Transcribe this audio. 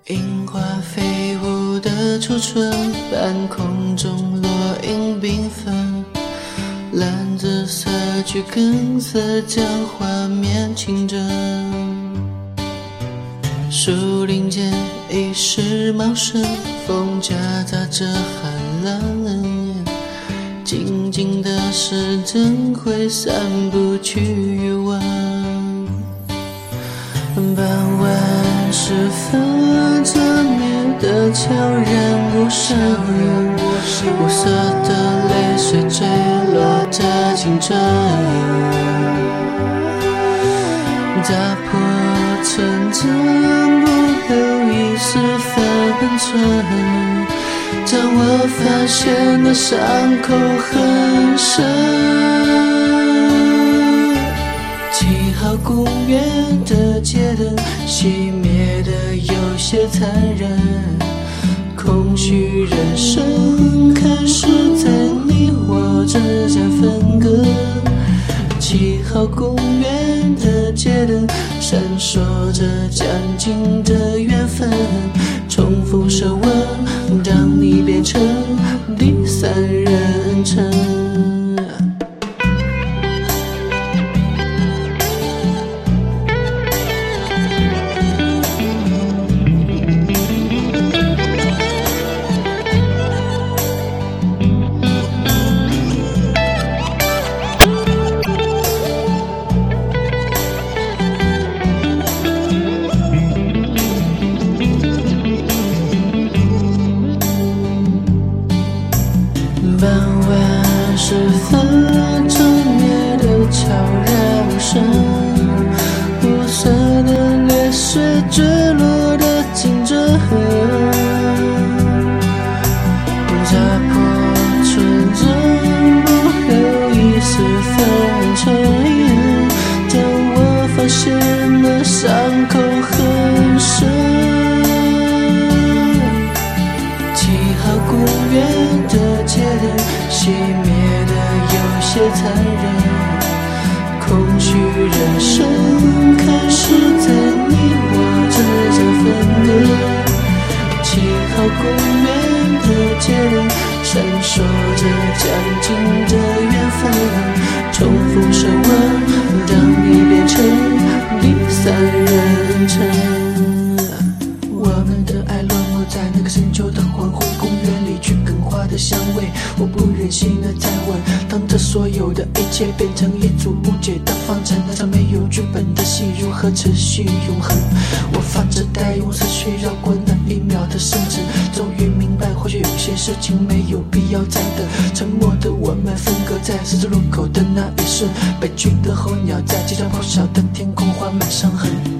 樱花飞舞的初春，半空中落英缤纷，蓝紫色桔梗色将画面清真。树林间一时茂盛，风夹杂着寒冷，静静的时针挥散不去欲望。傍晚时分，这面的悄然无声，无色的泪水坠落着青春，打破纯真，不留一丝分寸，让我发现那伤口很深。7号公园的街灯熄灭的有些残忍，空虚人生开始在你我之间分割。7号公园的街灯闪烁着将近的缘分，重复舌吻，当你变成第三人称。傍晚时分，正夜的悄然无声，无色的泪水坠落的惊蛰，扎破纯真，不留一丝分寸，让我发现那伤口很深。7号公园的街灯熄灭的有些残忍，空虚人生开始在你我之间分割。7号公园的街灯闪烁着将近的缘分，重复舌吻，让你变成第三人称。我们的爱落寞在那个深秋的黄昏，公园里桔梗花的香味，我不忍心的再问，当这所有的一切变成一组无解的方程，那场没有剧本的戏如何持续永恒？我发着呆，用思绪绕过那一秒的深沉，终于明白，或许有些事情没有必要再等。沉默的我们分隔在十字路口的那一瞬，悲剧的候鸟在街上咆哮的天空画满伤痕。